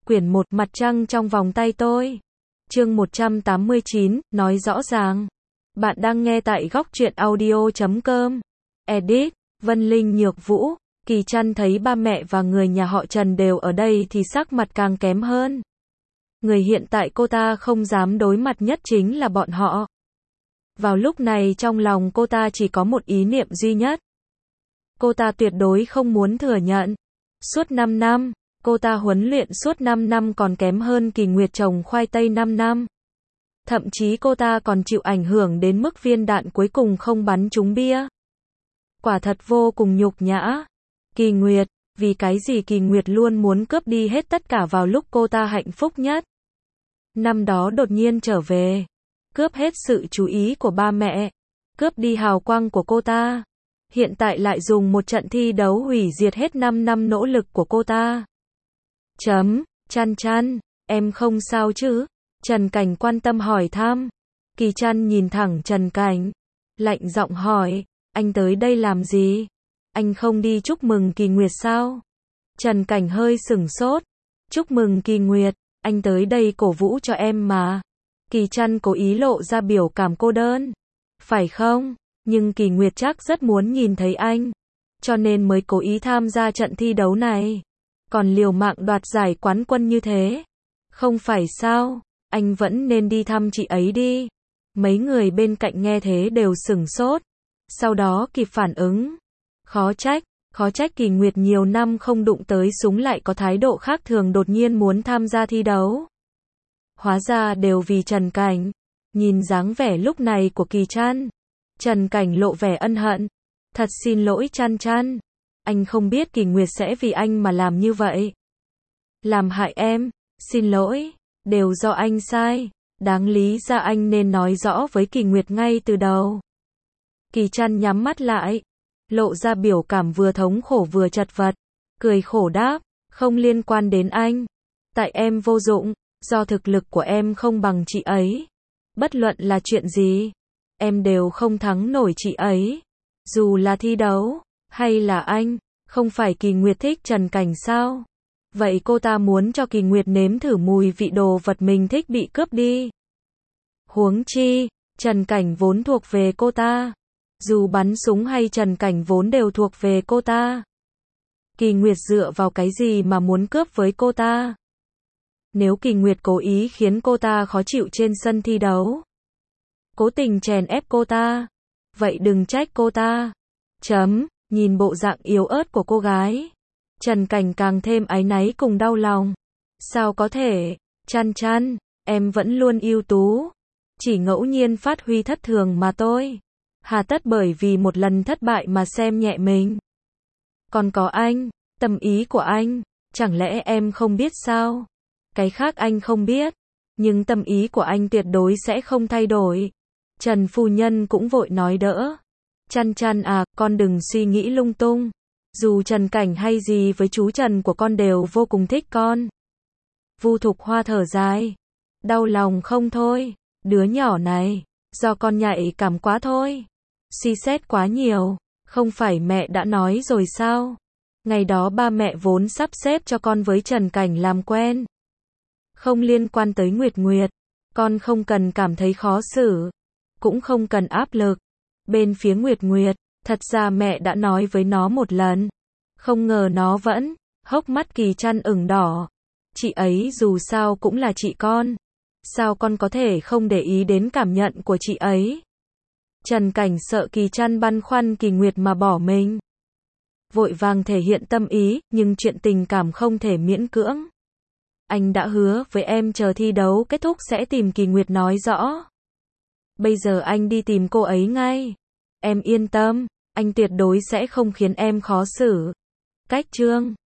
Quyển 1 Mặt trăng trong vòng tay tôi. Chương 189, nói rõ ràng. Bạn đang nghe tại góc truyện audio.com. Edit, Vân Linh Nhược Vũ. Kỳ Trăn thấy ba mẹ và người nhà họ Trần đều ở đây thì sắc mặt càng kém hơn. Người hiện tại cô ta không dám đối mặt nhất chính là bọn họ. Vào lúc này trong lòng cô ta chỉ có một ý niệm duy nhất. Cô ta tuyệt đối không muốn thừa nhận. Suốt 5 năm, cô ta huấn luyện suốt 5 năm còn kém hơn Kỳ Nguyệt trồng khoai tây 5 năm. Thậm chí cô ta còn chịu ảnh hưởng đến mức viên đạn cuối cùng không bắn trúng bia. Quả thật vô cùng nhục nhã. Kỳ Nguyệt, vì cái gì Kỳ Nguyệt luôn muốn cướp đi hết tất cả vào lúc cô ta hạnh phúc nhất. Năm đó đột nhiên trở về, cướp hết sự chú ý của ba mẹ, cướp đi hào quang của cô ta. Hiện tại lại dùng một trận thi đấu hủy diệt hết 5 năm nỗ lực của cô ta. Trăn Trăn, em không sao chứ? Trần Cảnh quan tâm hỏi thăm. Kỳ Trăn nhìn thẳng Trần Cảnh, lạnh giọng hỏi, anh tới đây làm gì? Anh không đi chúc mừng Kỳ Nguyệt sao? Trần Cảnh hơi sửng sốt. Chúc mừng Kỳ Nguyệt, anh tới đây cổ vũ cho em mà. Kỳ Trăn cố ý lộ ra biểu cảm cô đơn. Phải không? Nhưng Kỳ Nguyệt chắc rất muốn nhìn thấy anh, cho nên mới cố ý tham gia trận thi đấu này. Còn liều mạng đoạt giải quán quân như thế. Không phải sao? Anh vẫn nên đi thăm chị ấy đi. Mấy người bên cạnh nghe thế đều sửng sốt. Sau đó kịp phản ứng. Khó trách Kỳ Nguyệt nhiều năm không đụng tới súng lại có thái độ khác thường đột nhiên muốn tham gia thi đấu. Hóa ra đều vì Trần Cảnh. Nhìn dáng vẻ lúc này của Kỳ Trăn, Trần Cảnh lộ vẻ ân hận. Thật xin lỗi Trăn Trăn. Anh không biết Kỳ Nguyệt sẽ vì anh mà làm như vậy. Làm hại em, xin lỗi, đều do anh sai. Đáng lý ra anh nên nói rõ với Kỳ Nguyệt ngay từ đầu. Kỳ Trăn nhắm mắt lại, lộ ra biểu cảm vừa thống khổ vừa chật vật. Cười khổ đáp, không liên quan đến anh. Tại em vô dụng, do thực lực của em không bằng chị ấy. Bất luận là chuyện gì, em đều không thắng nổi chị ấy. Dù là thi đấu, hay là anh, không phải Kỳ Nguyệt thích Trần Cảnh sao? Vậy cô ta muốn cho Kỳ Nguyệt nếm thử mùi vị đồ vật mình thích bị cướp đi. Huống chi, Trần Cảnh vốn thuộc về cô ta. Dù bắn súng hay Trần Cảnh vốn đều thuộc về cô ta. Kỳ Nguyệt dựa vào cái gì mà muốn cướp với cô ta? Nếu Kỳ Nguyệt cố ý khiến cô ta khó chịu trên sân thi đấu, cố tình chèn ép cô ta, vậy đừng trách cô ta. Nhìn bộ dạng yếu ớt của cô gái, Trần Cảnh càng thêm áy náy cùng đau lòng. Sao có thể? Trăn Trăn, em vẫn luôn ưu tú, chỉ ngẫu nhiên phát huy thất thường mà thôi. Hà tất bởi vì một lần thất bại mà xem nhẹ mình. Còn có anh, tâm ý của anh, chẳng lẽ em không biết sao? Cái khác anh không biết, nhưng tâm ý của anh tuyệt đối sẽ không thay đổi. Trần phu nhân cũng vội nói đỡ. Trăn Trăn à, con đừng suy nghĩ lung tung. Dù Trần Cảnh hay gì với chú Trần của con đều vô cùng thích con. Vu Thục Hoa thở dài. Đau lòng không thôi, đứa nhỏ này, do con nhạy cảm quá thôi. Suy xét quá nhiều, không phải mẹ đã nói rồi sao? Ngày đó ba mẹ vốn sắp xếp cho con với Trần Cảnh làm quen. Không liên quan tới Nguyệt Nguyệt, con không cần cảm thấy khó xử, cũng không cần áp lực. Bên phía Nguyệt Nguyệt, thật ra mẹ đã nói với nó một lần, không ngờ nó vẫn, hốc mắt Kỳ Trăn ửng đỏ. Chị ấy dù sao cũng là chị con, sao con có thể không để ý đến cảm nhận của chị ấy? Trần Cảnh sợ Kỳ Trăn băn khoăn Kỳ Nguyệt mà bỏ mình, vội vàng thể hiện tâm ý, nhưng chuyện tình cảm không thể miễn cưỡng. Anh đã hứa với em chờ thi đấu kết thúc sẽ tìm Kỳ Nguyệt nói rõ. Bây giờ anh đi tìm cô ấy ngay. Em yên tâm, anh tuyệt đối sẽ không khiến em khó xử. Cách chương